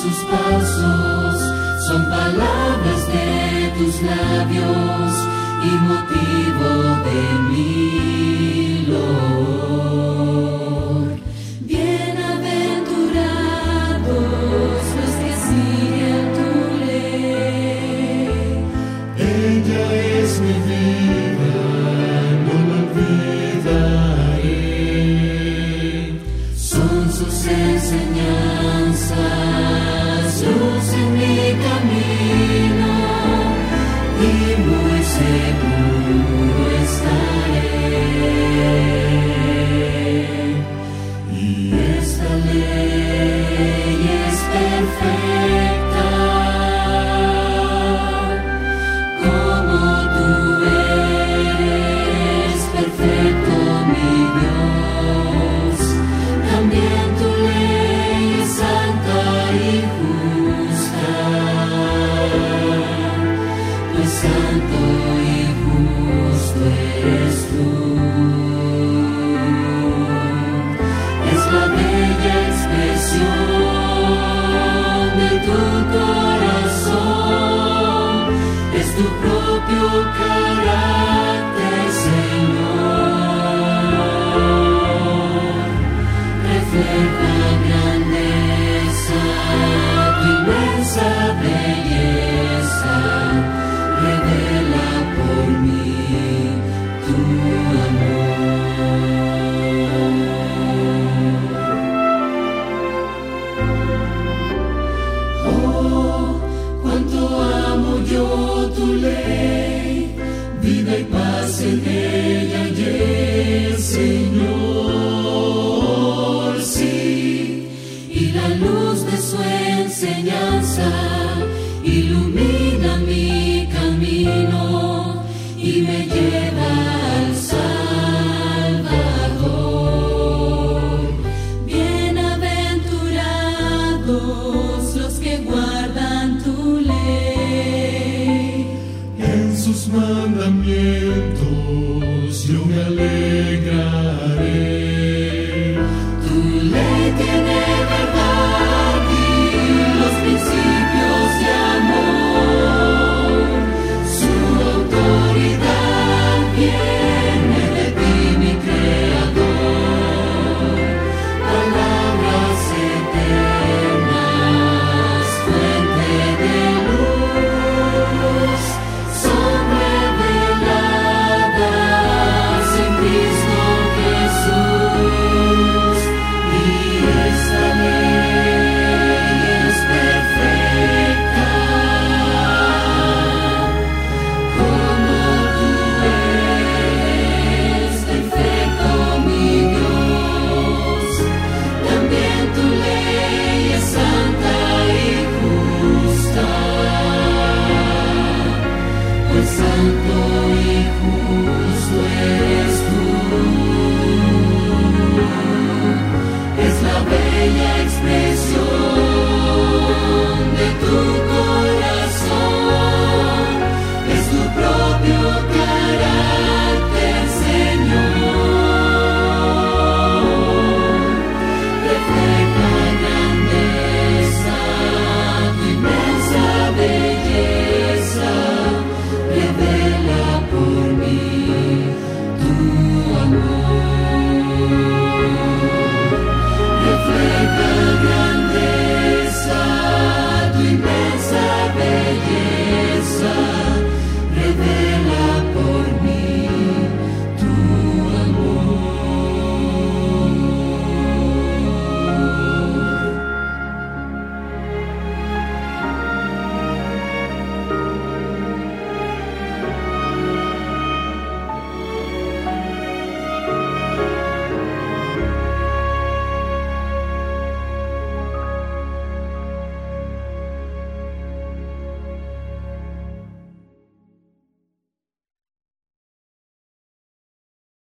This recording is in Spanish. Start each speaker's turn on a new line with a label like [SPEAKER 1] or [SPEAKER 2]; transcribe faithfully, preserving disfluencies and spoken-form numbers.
[SPEAKER 1] sus pasos, son palabras de tus labios y motivo de mi loor. Bienaventurados los que siguen tu ley.
[SPEAKER 2] Ella es mi vida, no la olvidaré.
[SPEAKER 1] Son sus enseñanzas, luz en mi camino, y muy seguro estaré. Y esta ley es perfecta, como tú eres perfecto, mi Dios. También tu ley es santa y justa, pues santo y justo eres tú. Es la bella expresión de tu corazón, es tu propio carácter, Señor. Refleja grandeza, tu inmensa belleza, revela por mí tu amor. Oh, cuánto amo yo tu ley, vida y paz en ella hay, Señor, sí, y la luz de su enseñanza ilumina mi camino y me lleva al Salvador. Bienaventurados los que guardan